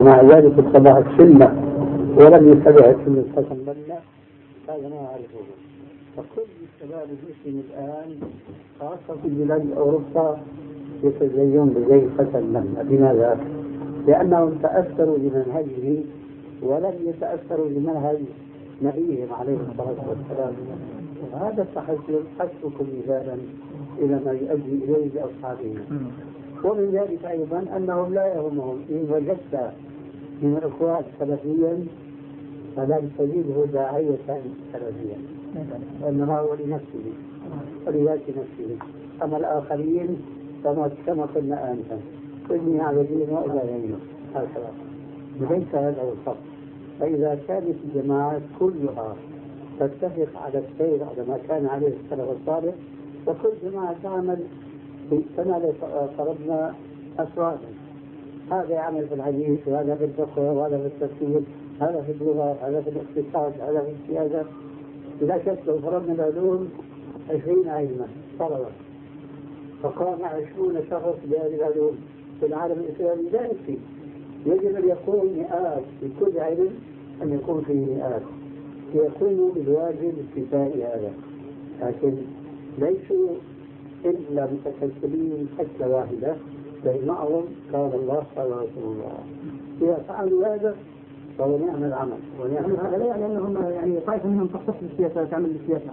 مع ذلك اتبع السنة ولم يتبع السنة حسن بنا هذا ما أعرفه. فكل الشباب المسلم الآن خاصة في بلاد أوروبا يتزين بزي حسن بنا. لماذا؟ لأنهم تأثروا بمنهجه ولم يتأثروا بمنهج نبيهم عليه الصلاة والسلام. وهذا التحسن حسبكم مثالا إلى ما يؤدي إليه بأصحابهم. ومن ذلك أيضا أنهم لا يهمهم إن وجدت من الأخوات سلفيا فلا تجده داعية سلفيا، وإنما هو لنفسه ولذات نفسه. أما الآخرين كما قلنا آنفا إني على دين وإلى دينه هكذا. ليس هذا هو الفرق. فإذا كانت الجماعات كلها تتفق على السير على ما كان عليه السلف الصالح، وكل جماعة تعمل كما لو فرضنا أفرادا، هذا يعمل في الحديث وهذا في الفقه وهذا في التفسير، هذا في اللغة، هذا في الاقتصاد، هذا في السياسة. إذا شك لو فرضنا العلوم 20 علما طلبة فقام 20 شخص بهذه العلوم في العالم الإسلامي لا يكفي. يجب أن يكون مئات في كل علم، أن يكون فيه مئات يقوموا بالواجب الكفائي هذا، لكن ليسوا إلا متسلسلين حتى واحدة بل معهم قال الله قال رسول الله. إذا فعلوا هذا فهو نعم العمل ونعم. هذا لا يعني أنهم يعني طائفة منهم تختص بالسياسة تعمل بالسياسة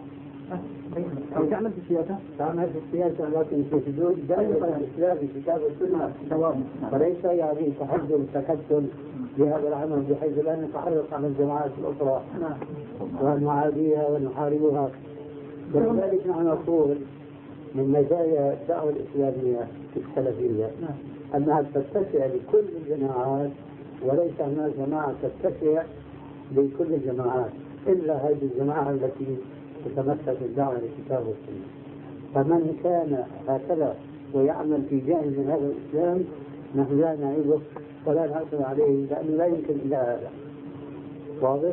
أو تعمل بالسياسة في السياسة، لكن في حدود دائرة الإسلام في كتاب السنة وليس يعني تحجم تكتل بهذا العمل بحيث لا نتحرك على الجماعات الأخرى ونعاديها ونحاربها. ولذلك نحن نقول من مزايا الدعوة الإسلامية السلفية أنها تتسع لكل الجماعات، وليس هناك جماعة تتسع لكل الجماعات إلا هذه الجماعة التي تتمسك بالدعوة للكتاب والسنة. فمن كان هكذا ويعمل في جانب من هذا الإسلام نحن لا نعيبه ولا نعترض عليه لأنه لا يمكن إلا هذا. واضح؟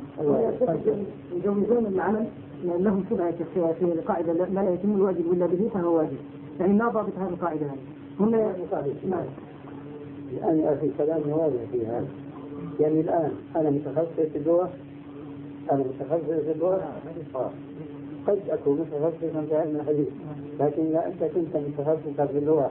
يجوزون العمل لهم شبهة في القاعدة ما لا يتم الواجب إلا به فهو واجب، يعني ما ضابط هذه القاعدة هذه هم الآن يا أخي كلام واضح في هذا. يعني الآن أنا متخصص في اللغة، قد أكون متخصصا في علم الحديث، لكن إذا أنت كنت متخصصا في اللغة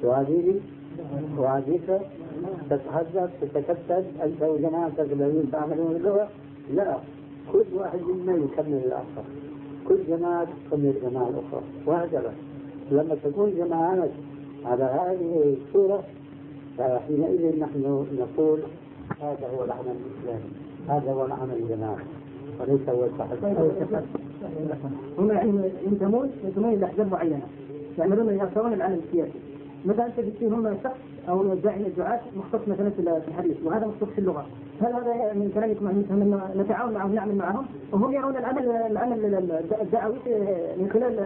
وعديك تتحدث تتكتل أنت وجماعتك الذين تعملون باللغة، لا، كل واحد منا يكمل الآخر، كل جماعة تكمل الجماعة الأخرى وهكذا. لما تكون جماعات على هذه الصورة فحينئذ نحن نقول هذا هو العمل الإسلامي، هذا هو العمل الجماعي وليس هو التحدث. هم يعني ينتمون إلى أحزاب معينة يعملون يرسلون العمل السياسي. مثلا أنت فيهم شخص أو داعي من الدعاة مختص مثلا في الحديث وهذا مختص في اللغة، هل هذا من كلامكم أن نتعاون معهم نعمل معهم وهم يرون العمل الدعوي من خلال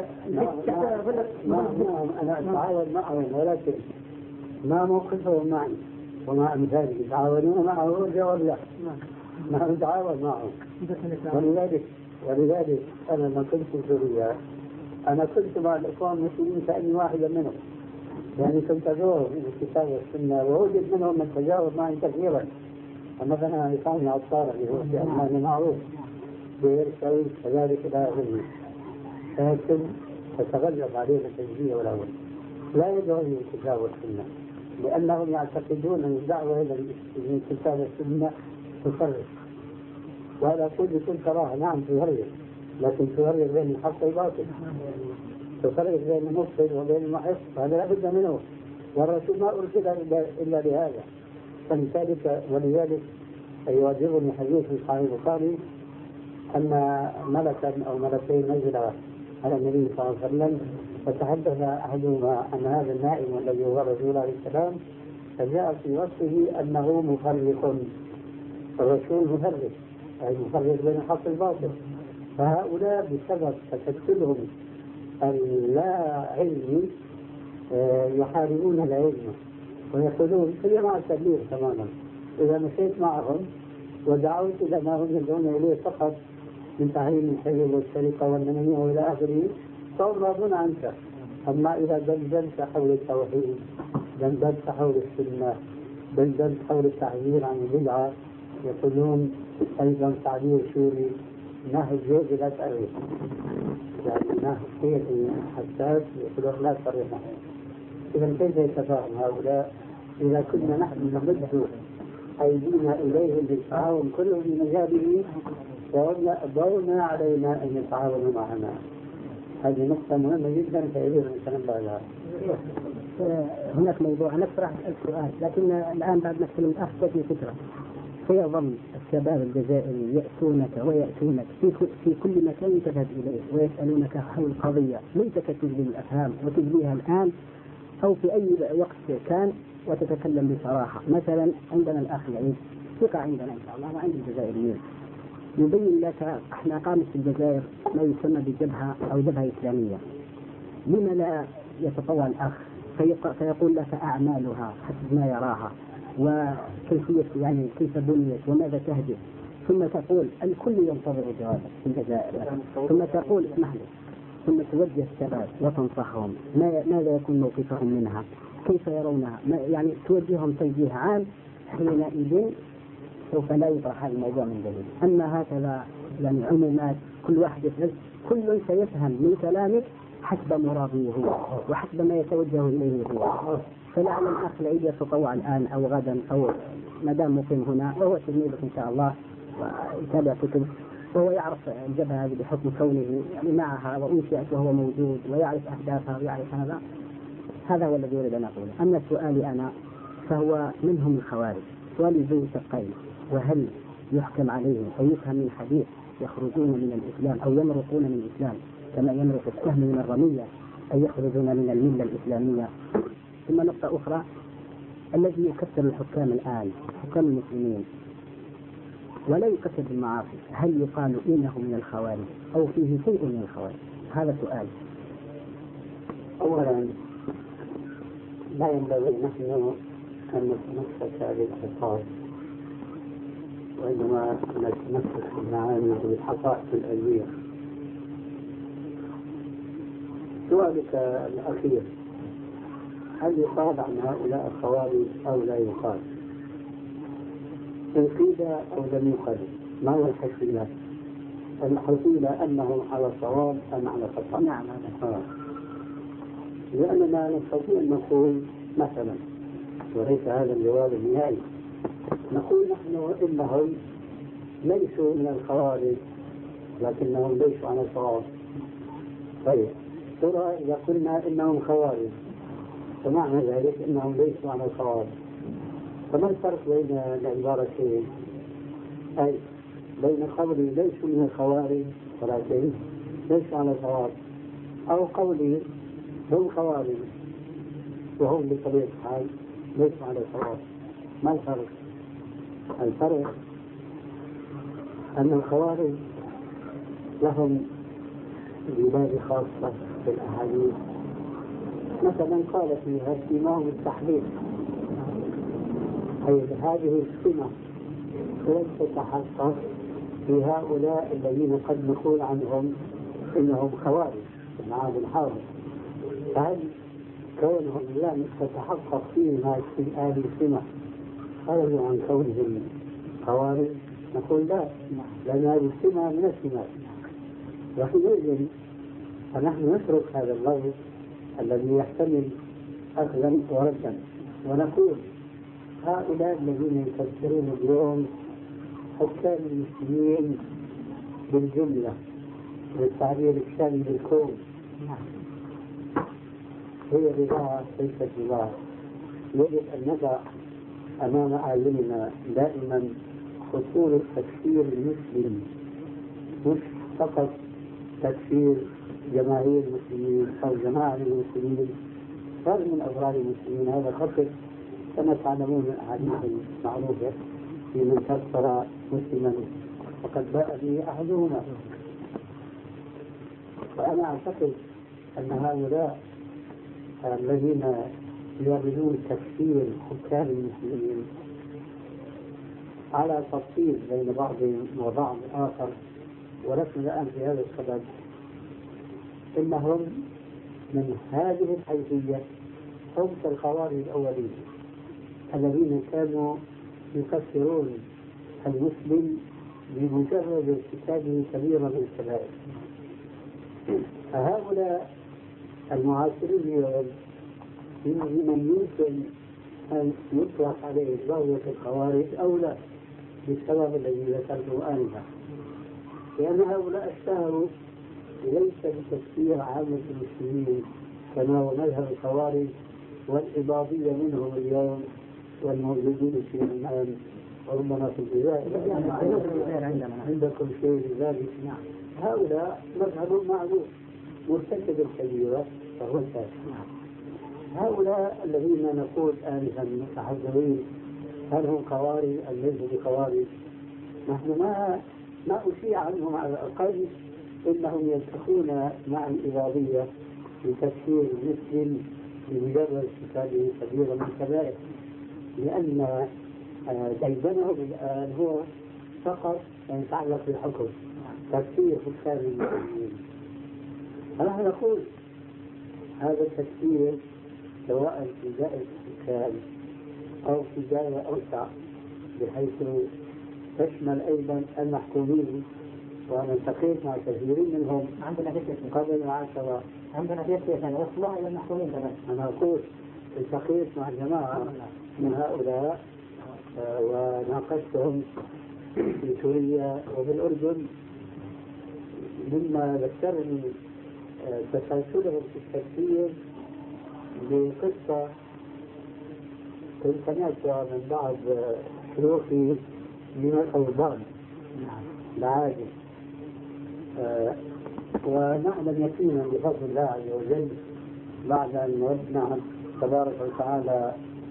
أنا أتعاون معهم ولكن ما موقفهم معي وما أمثالي يتعاونون معه الجواب لا، ما نتعاون معهم. ولذلك أنا لما كنت في سوريا أنا كنت مع الإخوان المسلمين كأني واحدا منهم، يعني كنت أزورهم في الكتاب والسنة ووجد منهم من تجاوب معي كثيرا. مثلا إخواني عطار اللي هو في ألمانيا معروف بيرسل كذلك إلى أهله، لكن تتغلب عليه التجزية والأول لا يدعون للكتاب والسنة لأنهم يعتقدون أن الدعوة إلى الكتاب والسنة تفرق، وهذا أقول بكل صراحة نعم تفرق، لكن تفرق بين الحق والباطل، تفرق بين المفسد وبين المحق، هذا لا بد منه، والرسول ما أرسل إلا لهذا. ولذلك يواجبني حديث في صحيح البخاري أن ملكا أو ملكين نزلا على النبي صلى الله عليه وسلم فتحدث أحدهما أن هذا النائم الذي هو الرسول عليه السلام فجاء في وصفه أنه مفرق، الرسول مفرق أي مفرق بين الحق والباطل. فهؤلاء بسبب تكتلهم اللا علمي يحاربون العلم ويقولون في مع التبليغ تماما. إذا مشيت معهم ودعوت إلى ما هم يدعون إليه فقط من تحريم الحلول والسرقة والنميمة وإلى آخره فهم راضون عنك. أما إذا دندنت حول التوحيد، دندنت حول السنة، ضد حول التعبير عن البدعة يقولون أيضا تعبير سوري نهج جوز لا تأريخ، يعني نهج كثير حساس يقولون لا تأريخ. إذا كيف يتفاهم هؤلاء إذا كنا نحن نمد أيدينا إليهم بالتعاون كله في مجاله ودورنا علينا أن يتعاونوا معنا؟ هذه نقطة مهمة جدا فيجب أن نتنبه لها. هناك موضوع أنا راح أسأل سؤال، لكن الآن بعد ما تكلمت أخذتني فكرة. فيظل الشباب الجزائري يأتونك في كل مكان تذهب إليه ويسألونك حول قضية ليس كتجلي الأفهام وتجليها الآن أو في أي وقت كان وتتكلم بصراحة. مثلا عندنا الأخ العيد ثقة عندنا إن شاء الله وعند الجزائريين يبين لك احنا قامت في الجزائر ما يسمى بجبهة أو جبهة إسلامية، لما لا يتطوع الأخ فيقول لك أعمالها حسب ما يراها وكيفية يعني كيف بنيت وماذا تهدف، ثم تقول الكل ينتظر جوابك في الجزائر، ثم تقول اسمح لي، ثم توجه الشباب وتنصحهم ماذا يكون موقفهم منها، كيف يرونها، يعني توجههم توجيه عام. حينئذ سوف لا يطرح هذا الموضوع من جديد. أما هكذا يعني عمومات كل واحد يفعل، كل سيفهم من كلامك حسب مراضيه هو وحسب ما يتوجه إليه هو. فلعل الأخ العيد يتطوع الآن أو غدا أو ما دام مقيم هنا وهو تلميذك إن شاء الله ويتابع كتب وهو يعرف الجبهة هذه بحكم كونه يعني معها وأنشئت وهو موجود ويعرف أهدافها ويعرف هذا هو الذي يريد أن أقوله. أما سؤالي أنا فهو منهم الخوارج، سؤالي ذو شقين: وهل يحكم عليهم أو يفهم من حديث يخرجون من الإسلام أو يمرقون من الإسلام كما يمرق السهم من الرمية أي يخرجون من الملة الإسلامية؟ ثم نقطة أخرى: الذي يكفر الحكام الآن حكام المسلمين ولا يكفر بالمعاصي هل يقال إنه من الخوارج أو فيه شيء من الخوارج؟ هذا سؤال. أولا لا ينبغي نحن أن نتمسك بالألفاظ وإنما نتمسك بالمعاني والحقائق العلمية. سؤالك الأخير: هل يقال عن هؤلاء الخوارج أو لا يقال؟ إن قيل أو لم يقل ما هو الحصيلة؟ الحصيلة أنهم على صواب أم على خطأ؟ نعم. لأننا نستطيع أن نقول مثلا، وليس هذا الجواب النهائي، نقول نحن إنهم ليسوا من الخوارج لكنهم ليسوا على صواب. طيب ترى إذا قلنا إنهم خوارج فمعنى ذلك إنهم ليسوا على صواب، فما الفرق بين العبارتين؟ أي بين قولي ليسوا من الخوارج ولكن ليسوا على صواب، أو قولي هم خوارج وهم بطبيعة الحال ليسوا على صواب. ما الفرق؟ الفرق أن الخوارج لهم بلاد خاصة في الأحاديث، مثلا قال فيها سماهم التحريف، أي هذه السمة لن تتحقق في هؤلاء الذين قد نقول عنهم إنهم خوارج في العام الحاضر. فهل كونهم لم تتحقق فيهم هذه السمة خرجوا عن كونهم خوارج؟ نقول لا، لأن هذه السمة من السمات. وحينئذ فنحن نترك هذا اللفظ الذي يحتمل أخذا وردا ونقول هؤلاء الذين يفسرون اليوم حكام المسلمين بالجملة بالتعبير الشامل للكون هي بضاعة ليست بضاعة. يجب أن نضع أمام أعيننا دائما خطورة تكفير المسلم، مش فقط تكفير جماهير المسلمين أو جماعة المسلمين، فرد من أفراد المسلمين. هذا خطر كما تعلمون من الأحاديث المعروفة في من كفر مسلما وقد باء به أحدهما. وأنا أعتقد أن هؤلاء الذين يريدون تكفير حكام المسلمين على تفصيل بين بعضهم وبعض آخر، ولكن الآن في هذا السبب إنهم من هذه الحيثية هم كالخوارج الأولين، الذين كانوا يكفرون المسلم بمجرد ارتكابه كبيرة من الكبائر. فهؤلاء المعاصرين اليوم من يمكن أن يطلق عليه ضوء الخوارج أو لا، بالسبب الذي ذكرته آنفا، لأن هؤلاء اشتهروا ليس بتفسير عامة المسلمين كما هو مذهب الخوارج والإباضية منهم اليوم والموجودين في الآن وربما في الجزائر عندكم شيء لذلك. هؤلاء مذهب معروف مرتكب الكبيرة فهو الكافر. هؤلاء الذين نقول آنفا متحذرين هل هم خوارج أم ليسوا بخوارج؟ نحن ما أشيع عنهم على الأقل إنهم يلتقون مع الإباضية لتفسير المسلم بمجرد ارتكابه كبيرة من الكبائر، لأن ديدنهم الآن هو فقط يتعلق بالحكم، تفسير حكام المسلمين. فنحن نقول هذا التفسير سواء في دائرة الحكام أو في دائرة أوسع بحيث تشمل أيضا المحكومين، وأنا التقيت مع كثيرين منهم قبل العشرة. عندنا في يعني وصلها إلى المحكومين كمان. أنا أقول التقيت مع جماعة من هؤلاء وناقشتهم في سوريا وفي الأردن، مما ذكرني تسلسلهم في التفسير بقصة كنت سمعتها من بعض شيوخي من الأوضان العادي، ونعلم يقينا بفضل الله عز وجل بعد أن ربنا تبارك وتعالى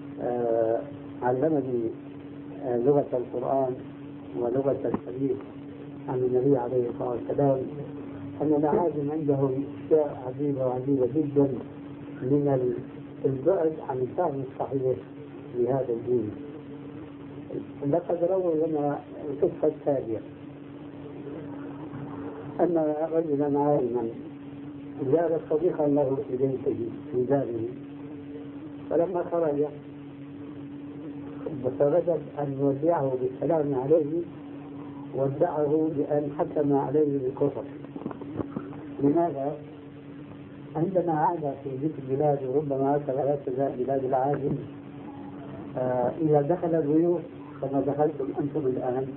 علمني لغة القرآن ولغة الحديث عن النبي عليه الصلاة والسلام أن العالم عندهم أشياء عجيبة وعجيبة جدا من البعد عن الفهم الصحيح لهذا الدين. لقد رووا لنا القصة التالية أن رجلا عالما زار صديقا له في بيته في داره، فلما خرج فوجد أن يودعه بالسلام عليه ودعه بأن حكم عليه بالكفر. لماذا؟ عندنا عادة في ذيك البلاد وربما هكذا بلاد العاجم، إذا دخل الضيوف كما دخلتم أنتم الآن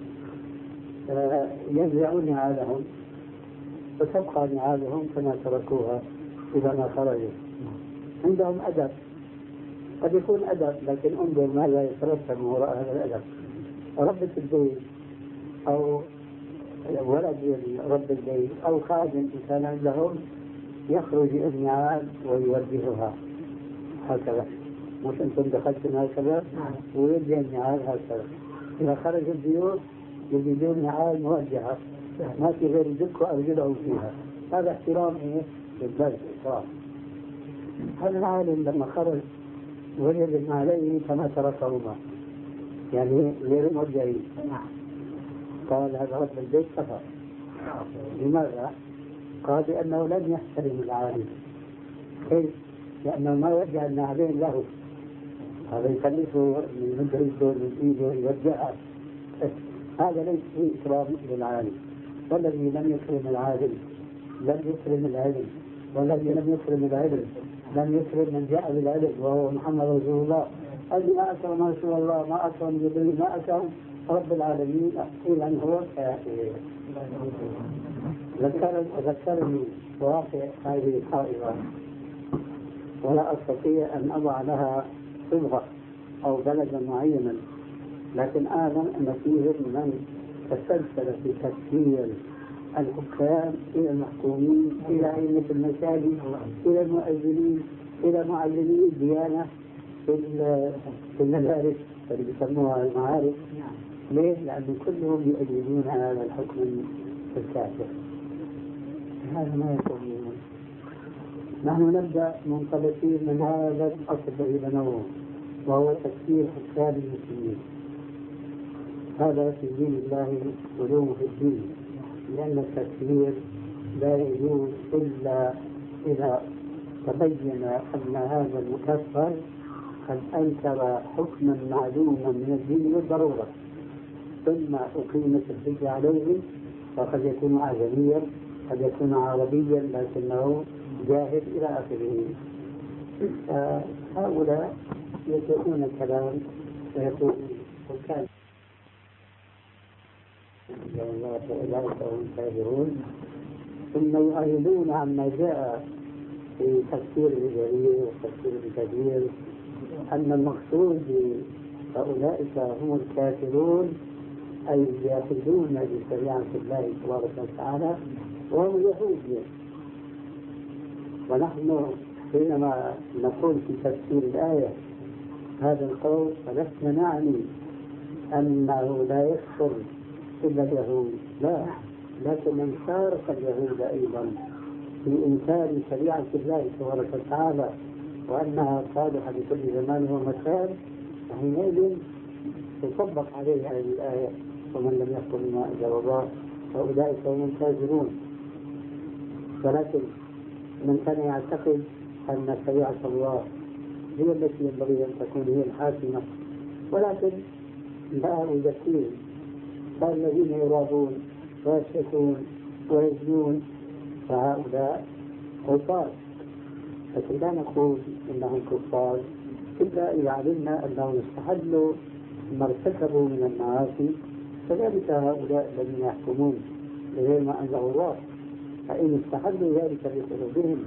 ينزعون نعالهم وتبقى نعالهم كما تركوها إذا ما خرجوا. عندهم أدب، قد يكون أدب لكن انظر ماذا يترتب وراء هذا الأدب. ربة البيت أو ولد رب البيت أو خادم كان عندهم يخرج النعال ويوجهها هكذا، مش أنتم دخلتم هكذا ويوجه النعال هكذا. إذا خرج الضيوف يجدون نعال موجهة ما في غير الدك وأرجلهم فيها. هذا احترام للبلد. هذا العالم لما خرج وجد النعلين كما تركهما يعني غير موجهين. قال هذا رب البيت كفر. لماذا؟ قال لأنه لم يحترم العالم. كيف؟ لأنه ما وجه النعلين له، هذا يكلفه من رجله من ايده يرجعها. هذا ليس فيه إكرام للعالم. والذي لم يكرم العالم لم يكرم العلم، والذي لم يكرم العلم لم يكرم من جاء بالعلم وهو محمد رسول الله. الذي ما أكرم رسول الله ما أكرم جبريل ما أكرم رب العالمين إلا هو كافر. ذكرني واقع هذه الحائرة ولا أستطيع أن أضع لها صبغة أو بلدا معينا، لكن أعلم أن فيهم من تسلسل في تفسير الحكام إلى المحكومين إلى أئمة المساجد إلى المؤذنين إلى معلمي الديانة في المدارس اللي بيسموها المعارف. ليه؟ لأن كلهم يؤيدون هذا الحكم الكافر. هذا ما يكون. نحن نبدأ منطلقين من هذا الأصل الذي بنوه وهو تفسير حكام المسلمين. هذا في دين الله علوم في الدين، لأن التفسير لا يجوز إلا إذا تبين أن هذا المكفر قد أنكر حكما معلوما من الدين بالضرورة ثم أقيمت الحجة عليه، وقد يكون أعجميا قد يكون عربيا لكنه جاهل إلى آخره. هؤلاء يتركون الكلام ويقول وكان أولئك هم الكافرون، ثم يؤيدون عما جاء في تفسير ابن جرير وتفسير ابن كثير أن المقصود أولئك هم الكافرون أي الجاحدون بشريعة الله تبارك وتعالى وهم اليهود. ونحن حينما نقول في تفسير الآية هذا القول فلسنا نعني أنه لا يكفر إلا اليهود، لا، لكن من فارق اليهود أيضا في إنكار شريعة الله تبارك وتعالى وأنها صالحة لكل زمان ومكان، فحينئذ تطبق عليه هذه الآية ومن لم يحكم بما أنزل الله فأولئك هم الكافرون. ولكن من كان يعتقد أن شريعة الله هي التي ينبغي أن تكون هي الحاكمة، ولكن لا يذكرون فالذين يرابون ويسكتون ويزنون فهؤلاء كفار، لكن لا نقول إنهم كفار إلا إذا علمنا أنهم استحلوا ما ارتكبوا من المعاصي، كذلك هؤلاء الذين يحكمون بغير ما أنزل الله فإن استحلوا ذلك بقلوبهم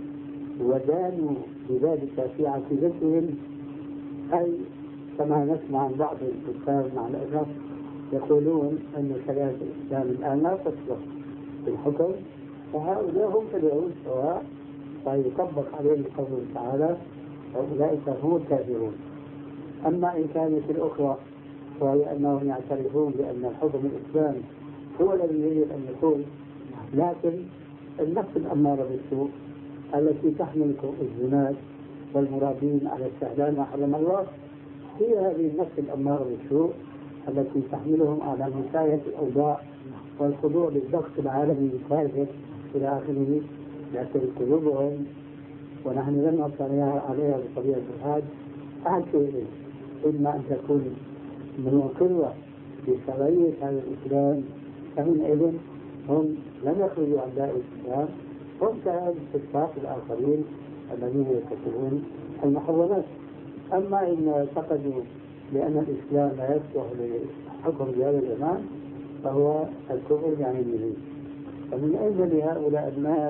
ودانوا بذلك في عقيدتهم، أي كما نسمع عن بعض الكفار مع الأسف يقولون أن شريعة الإسلام الآن لا تصلح في الحكم، فهؤلاء هم كاليهود سواء، فيطبق عليهم قوله تعالى أولئك هم الكافرون. أما إن كانت الأخرى وهي أنهم يعترفون بأن الحكم الإسلام هو الذي يجب أن يكون، لكن النفس الأمارة بالسوء التي تحمل الزناد والمرابين على استحلال ما حرم الله هي هذه النفس الأمارة بالسوء التي تحملهم على مساية الأوضاع والخضوع للضغط العالمي الكافر إلى آخره، لكن قلوبهم ونحن لم نصل عليها بطبيعة الحال أحد شيء، إما أن تكون منقرة بشرعية هذا الإسلام فحينئذ هم لم يخرجوا عن دائرة الإسلام، هم كالكفار الآخرين الذين يرتكبون المحرمات. أما إن اعتقدوا بأن الإسلام لا يصلح للحكم بهذا الزمان فهو الكفر بعينه. فمن أجل هؤلاء الناس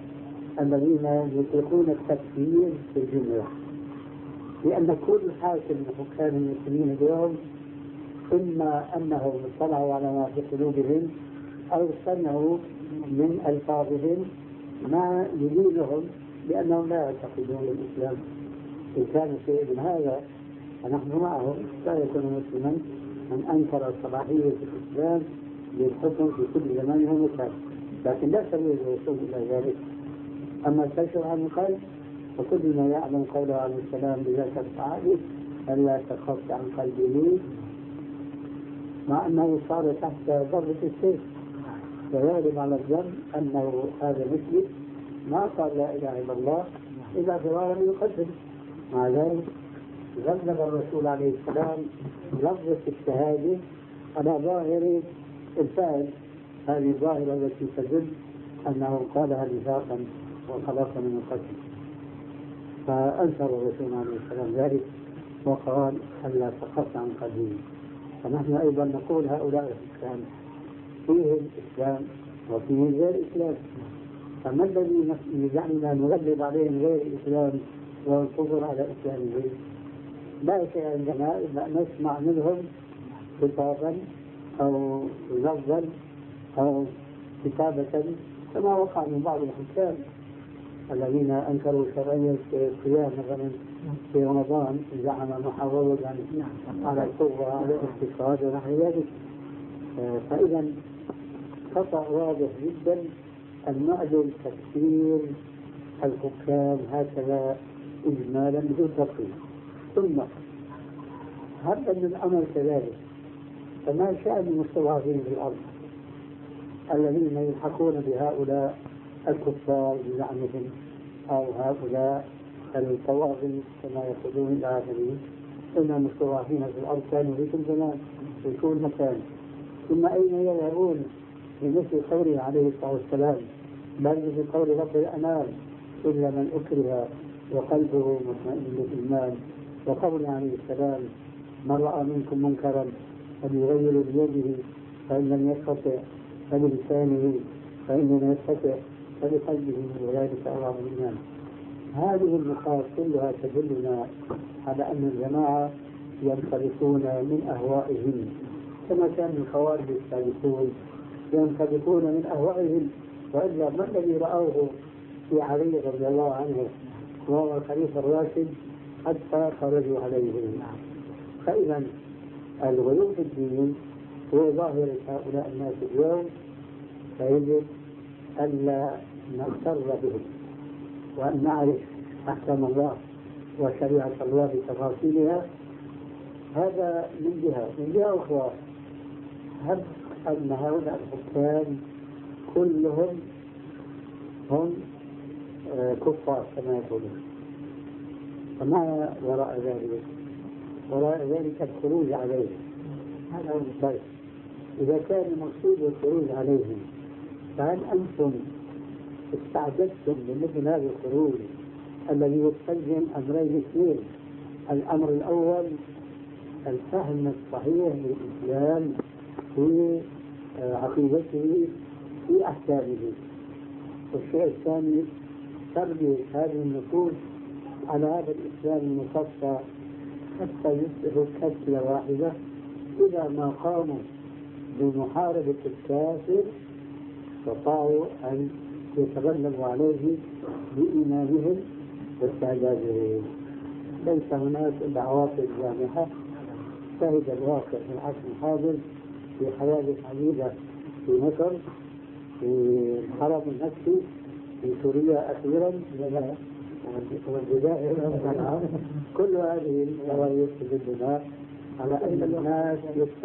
الذين يطلقون التكفير في الجملة، لأن كل حاكم من حكام المسلمين اليوم إما أنهم اطلعوا على ما في قلوبهم أو سمعوا من ألفاظهم ما يدينهم بأنهم لا يعتقدون الإسلام. إن كان شيء من هذا فنحن معهم، لا يكون مسلما من أنكر صلاحية الإسلام للحكم في كل زمان ومكان، لكن لا سبيل الوصول إلى ذلك. أما الكشف عن القلب فكل ما يعلم قوله عليه السلام بذاك التعالي ألا تخف عن قلبه، مع أنه صار تحت ضربة السيف، ويغلب على الظن أنه هذا مثلي ما قال لا إله إلا الله إلا فرارا من قتله. مع ذلك غلب الرسول عليه السلام لفظة الشهادة على ظاهر الفعل، هذه الظاهرة التي تدل أنه قالها نفاقا وخلصا من القتل. فأنكر الرسول عليه السلام ذلك وقال ألا تخف عن قلبه. فنحن أيضا نقول هؤلاء الإسلام فيه الإسلام وفيه غير الإسلام، فما الذي يجعلنا نغلب عليهم غير الإسلام والكفر على إسلامهم؟ لا شيء عندنا إلا نسمع منهم خطابا أو لفظا أو كتابة كما وقع من بعض الحكام الذين أنكروا شرعية الصيام مثلا في رمضان، زعم محاولة على القوة على الاقتصاد ونحو ذلك. فإذا خطأ واضح جدا أن نعدل تفسير الحكام هكذا إجمالا بدون تفصيل. ثم هل أن الأمر كذلك فما شأن المستضعفين في الأرض الذين يلحقون بهؤلاء الكفار بزعمهم أو هؤلاء الطواغي كما يقولون الآخرين إنهم مستضعفين في الأرض كانوا في كل زمان في كل مكان. ثم أين يذهبون بمثل قوله عليه الصلاة والسلام بل في قول رب الأنام إلا من أكره وقلبه مطمئن بالإيمان، وقول عليه السلام من رأى منكم منكرا فليغير بيده فإن لم يستطع فبلسانه فإن لم يستطع فبقلبه وذلك أضعف الإيمان. هذه النقاط كلها تدلنا على أن الجماعة ينطلقون من أهوائهم كما كان الخوارج السابقون ينطلقون من أهوائهم، وإلا ما الذي رأوه في علي رضي الله عنه وهو الخليفة الراشد حتى خرجوا عليه. فإذا الغلو في الدين هو ظاهر هؤلاء الناس اليوم، فيجب ألا نغتر بهم وأن نعرف أحكام الله وشريعة الله بتفاصيلها. هذا من جهة. من جهة أخرى هب أن هؤلاء الحكام كلهم هم كفار كما يقولون، فما وراء ذلك؟ وراء ذلك الخروج عليهم. هذا هو الشيء. إذا كان المقصود الخروج عليهم فهل أنتم استعددتم لمثل هذا الخروج الذي يستلزم أمرين اثنين؟ الأمر الأول الفهم الصحيح للإسلام في عقيدته في أحكامه، والشيء الثاني تربية هذه النفوس على هذا الإسلام المصفى حتى يصبحوا كتلة واحدة إذا ما قاموا بمحاربة الكافر استطاعوا أن يتغلبوا عليه بإيمانهم واستعدادهم. ليس هناك إلا عواطف جامحة. شهد الواقع في العصر الحاضر في حوادث عديدة في مصر، في الحرم المكي، في سوريا أخيرا، والجزائر. كل هذه النوايا تدلنا على أن الناس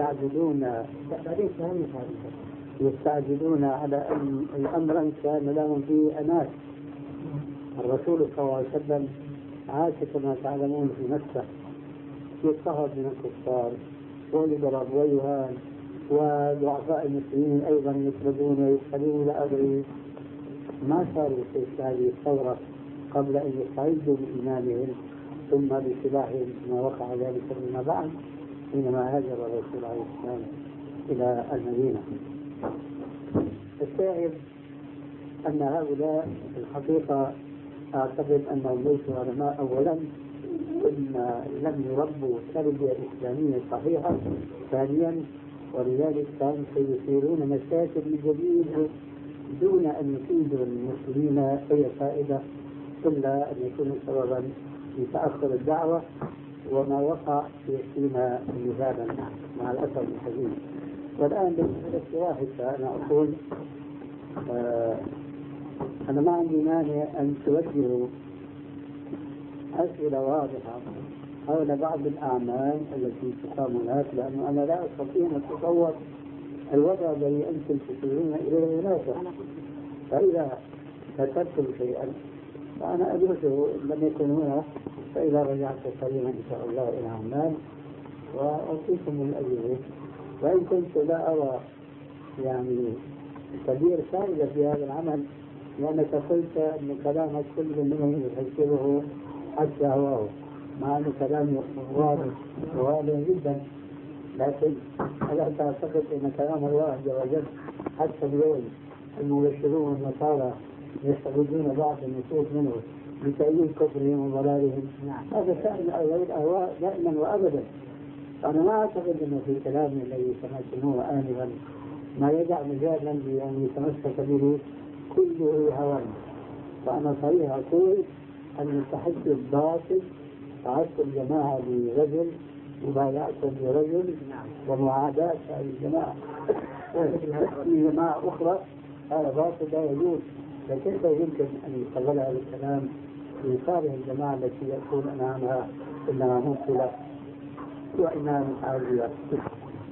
يستعجلون على أن الأمر كان لهم فيه أناس. الرسول صلى الله عليه وسلم عاش كما تعلمون في مكة، يضطهد من الكفار ويضرب ويهان، وضعفاء المسلمين أيضا يطردون ويدخلون إلى أبرهم. ما صاروا في هذه الثورة قبل أن يستعدوا بإيمانهم ثم بسلاحهم كما وقع ذلك فيما بعد حينما هاجر الرسول عليه السلام إلى المدينة. الشاهد أن هؤلاء الحقيقة أعتقد أنهم ليسوا علماء أولا، ثم لم يربوا تربية إسلامية صحيحة ثانيا، ولذلك كانوا سيثيرون مشاكل من جديد دون أن يفيدوا المسلمين أي فائدة إلا أن يكونوا سببا في تأخر الدعوة، وما وقع يكفينا مثالا مع الأسف الشديد. والآن بالنسبة للسواحل فأنا أقول أنا ما عندي مانع أن توجهوا أسئلة واضحة حول بعض الأعمال التي تقام هناك، لأنه أنا لا أستطيع أن أتصور الوضع الذي أنتم تشيرون إليه هناك. فإذا كتبتم شيئا فأنا أدرسه لم يكن هنا، فإذا رجعت سليما إن شاء الله إلى عمان وأعطيكم من الأجوبة. وإن كنت لا أرى يعني كبير فائدة في هذا العمل، لأنك قلت أن كلامك كل منهم يحسبه حتى هواه، مع أن كلامي واضح جدا، لكن ألا تعتقد أن كلام الله عز وجل حتى اليوم المبشرون والنصارى يستخدمون بعض النصوص منه لتأييد كفرهم وضلالهم؟ هذا شأن الأهواء دائما وأبدا. أنا ما أعتقد أنه في كلامي الذي سمعتموه آنفا ما يدع مجالا بأن يتمسك به كله هوى. فأنا صريح أقول أن التحدي الباطل تعدت الجماعة برجل مبايعتهم برجل ومعاداة هذه الجماعة في جماعة أخرى، هذا باطل لا يجوز. فكيف يمكن أن يقبل هذا الكلام في صالح الجماعة التي يكون أمامها إنها ممثلة وإنها متعاوية؟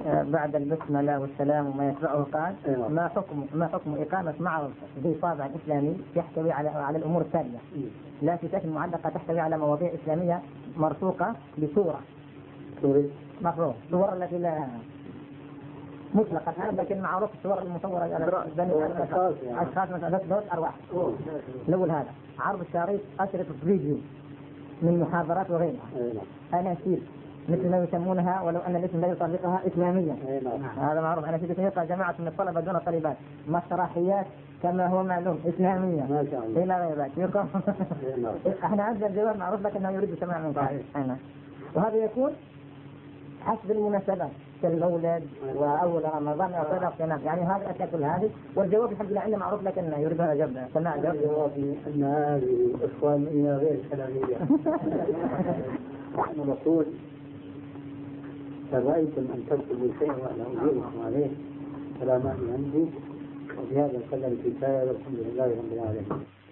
بعد البسملة والسلام وما يتبعه قال ما حكم إقامة معرض ذي طابع إسلامي يحتوي على الأمور التالية: لافتات معلقة تحتوي على مواضيع إسلامية مرفوقة بصورة مفروض صور التي لا مطلقة الآن، لكن معروف الصور المصورة على أشخاص مثلا ذات أرواح. الأول هذا عرض الشريط أشرطة فيديو من محاضرات وغيرها، أناشيد مثل ما يسمونها ولو أن الاسم لا يطابقها إسلاميا، هذا معروف. أناشيد يقع جماعة من الطلبة دون طالبات، مسرحيات كما هو معلوم إسلامية إلى غير ذلك. احنا عندنا الجواب معروف لكنه يريد سماع منك. وهذا يكون حسب المناسبات كالمولد وأول رمضان وصدق سنة، يعني هذا الأشياء كل هذه. والجواب الحمد لله عندنا معروف لكنه يريد أن أجاب سماع الجواب أن هذه إخوانية غير كلامية. نحن نقول فرأيتم أن تكتبوا شيء وأنا أجيبكم عليه فلا مانع عندي، وبهذا القدر كفاية والحمد لله رب العالمين.